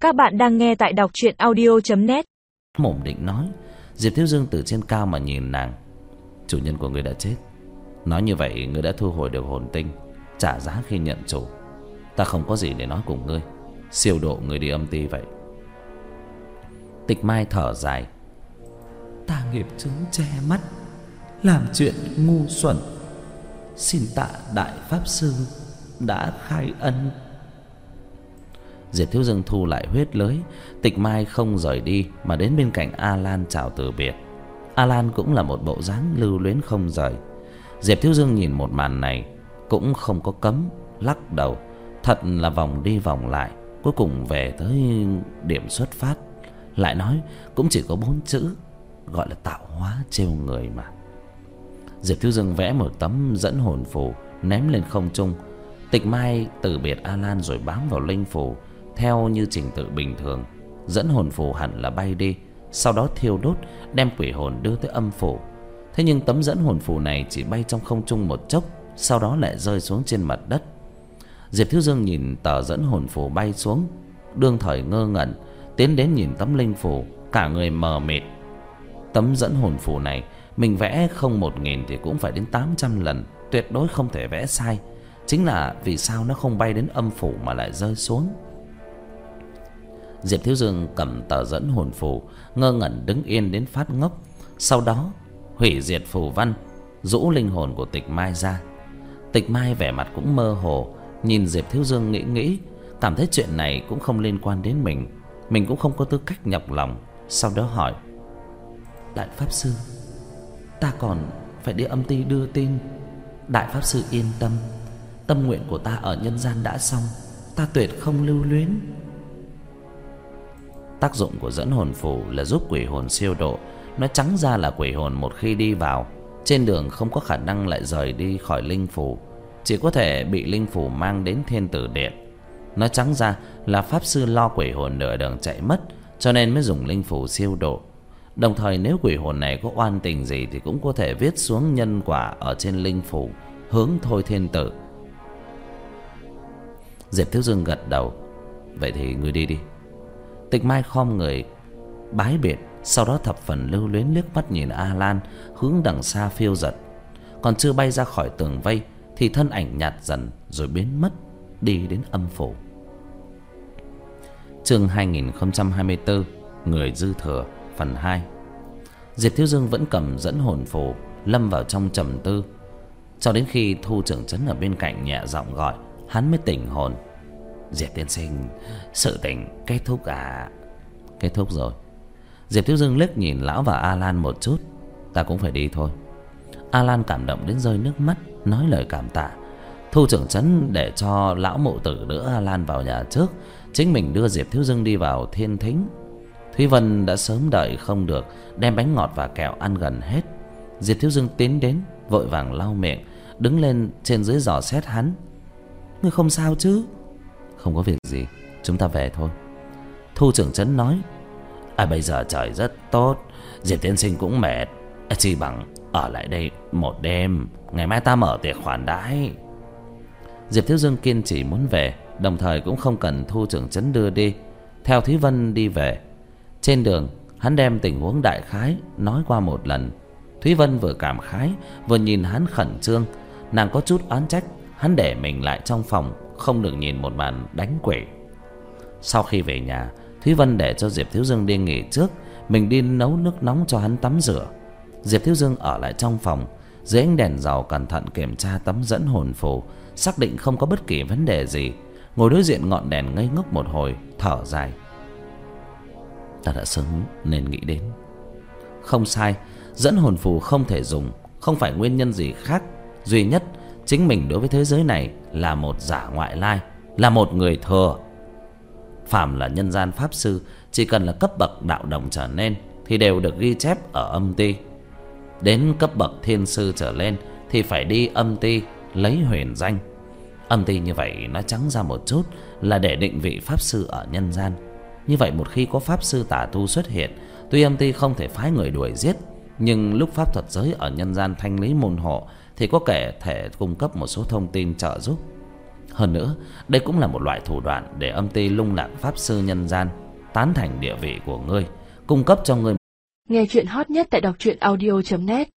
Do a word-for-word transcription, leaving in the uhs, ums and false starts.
Các bạn đang nghe tại đọc truyện audio chấm net. Mồm định nói, Diệp Thiếu Dương từ trên cao mà nhìn nàng. Chủ nhân của người đã chết. Nói như vậy người đã thu hồi được hồn tinh, trả giá khi nhận chủ. Ta không có gì để nói cùng ngươi, siêu độ người đi âm ti vậy. Tịch Mai thở dài. Ta nghiệp chứng che mắt, làm chuyện ngu xuẩn. Xin tạ đại pháp sư đã khai ân. Diệp Thiếu Dương thu lại huyết lưới. Tịch Mai không rời đi mà đến bên cạnh A Lan chào từ biệt. A Lan cũng là một bộ dáng lưu luyến không rời. Diệp Thiếu Dương nhìn một màn này cũng không có cấm, lắc đầu. Thật là vòng đi vòng lại, cuối cùng về tới điểm xuất phát. Lại nói cũng chỉ có bốn chữ, gọi là tạo hóa trêu người mà. Diệp Thiếu Dương vẽ một tấm dẫn hồn phù ném lên không trung. Tịch Mai từ biệt A Lan rồi bám vào linh phù theo như trình tự bình thường. Dẫn hồn phù hẳn là bay đi, sau đó thiêu đốt đem quỷ hồn đưa tới âm phủ. Thế nhưng tấm dẫn hồn phù này chỉ bay trong không trung một chốc, sau đó lại rơi xuống trên mặt đất. Diệp Thiếu Dương nhìn tờ dẫn hồn phù bay xuống, đương thời ngơ ngẩn, tiến đến nhìn tấm linh phù, cả người mờ mịt. Tấm dẫn hồn phù này mình vẽ không một nghìn thì cũng phải đến tám trăm lần, tuyệt đối không thể vẽ sai. Chính là vì sao nó không bay đến âm phủ mà lại rơi xuống. Diệp Thiếu Dương cầm tờ dẫn hồn phù, ngơ ngẩn đứng yên đến phát ngốc. Sau đó hủy diệt phù văn, rũ linh hồn của Tịch Mai ra. Tịch Mai vẻ mặt cũng mơ hồ, nhìn Diệp Thiếu Dương nghĩ nghĩ, cảm thấy chuyện này cũng không liên quan đến mình, mình cũng không có tư cách nhọc lòng. Sau đó hỏi: Đại pháp sư, ta còn phải đi âm ti đưa tin. Đại pháp sư yên tâm, tâm nguyện của ta ở nhân gian đã xong, ta tuyệt không lưu luyến. Tác dụng của dẫn hồn phù là giúp quỷ hồn siêu độ. Nói trắng ra là quỷ hồn một khi đi vào, trên đường không có khả năng lại rời đi khỏi linh phù, chỉ có thể bị linh phù mang đến thiên tử điện. Nói trắng ra là pháp sư lo quỷ hồn nửa đường chạy mất, cho nên mới dùng linh phù siêu độ. Đồng thời nếu quỷ hồn này có oan tình gì thì cũng có thể viết xuống nhân quả ở trên linh phù, hướng thôi thiên tử. Diệp Thiếu Dương gật đầu. Vậy thì ngươi đi đi. Tịch Mai khom người bái biệt, sau đó thập phần lưu luyến liếc mắt nhìn A Lan hướng đằng xa phiêu giật. Còn chưa bay ra khỏi tường vây thì thân ảnh nhạt dần rồi biến mất, đi đến âm phủ. Chương hai nghìn không trăm hai mươi tư, người dư thừa, phần hai. Diệp Thiếu Dương vẫn cầm dẫn hồn phù, lâm vào trong trầm tư, cho đến khi Thu trưởng trấn ở bên cạnh nhẹ giọng gọi, hắn mới tỉnh hồn. Diệp tiên sinh, sự tình kết thúc à? Kết thúc rồi. Diệp Thiếu Dương liếc nhìn lão và A Lan một chút. Ta cũng phải đi thôi. A Lan cảm động đến rơi nước mắt, nói lời cảm tạ. Thu trưởng trấn để cho lão mộ tử đỡ A Lan vào nhà trước, chính mình đưa Diệp Thiếu Dương đi vào thiên thính. Thúy Vân đã sớm đợi không được, đem bánh ngọt và kẹo ăn gần hết. Diệp Thiếu Dương tiến đến, vội vàng lau miệng, đứng lên trên dưới dò xét hắn. Ngươi không sao chứ? Không có việc gì, chúng ta về thôi. Thu trưởng trấn nói. À bây giờ trời rất tốt, Diệp tiên sinh cũng mệt, chỉ bằng ở lại đây một đêm, ngày mai ta mở tiệc khoản đãi. Diệp Thiếu Dương kiên trì muốn về, đồng thời cũng không cần Thu trưởng trấn đưa đi, theo Thúy Vân đi về. Trên đường hắn đem tình huống đại khái nói qua một lần. Thúy Vân vừa cảm khái vừa nhìn hắn khẩn trương, nàng có chút oán trách hắn để mình lại trong phòng, không được nhìn một màn đánh quỷ. Sau khi về nhà, Thúy Vân để cho Diệp Thiếu Dương đi nghỉ trước, mình đi nấu nước nóng cho hắn tắm rửa. Diệp Thiếu Dương ở lại trong phòng, dưới ánh đèn dầu cẩn thận kiểm tra tấm dẫn hồn phù, xác định không có bất kỳ vấn đề gì, ngồi đối diện ngọn đèn ngây ngốc một hồi, thở dài. Ta đã sớm nên nghĩ đến. Không sai, dẫn hồn phù không thể dùng, không phải nguyên nhân gì khác, duy nhất chính mình đối với thế giới này là một giả ngoại lai, là một người thừa. Phàm là nhân gian pháp sư, chỉ cần là cấp bậc đạo đồng trở lên thì đều được ghi chép ở âm ti. Đến cấp bậc thiên sư trở lên thì phải đi âm ti lấy huyền danh. Âm ti như vậy nói trắng ra một chút là để định vị pháp sư ở nhân gian. Như vậy một khi có pháp sư tà tu xuất hiện, tuy âm ti không thể phái người đuổi giết, nhưng lúc pháp thuật giới ở nhân gian thanh lý môn hộ thì có kẻ thể cung cấp một số thông tin trợ giúp. Hơn nữa, đây cũng là một loại thủ đoạn để âm ty lung lạc pháp sư nhân gian tán thành địa vị của ngươi, cung cấp cho ngươi. Nghe chuyện hot nhất tại đọc truyện audio chấm net.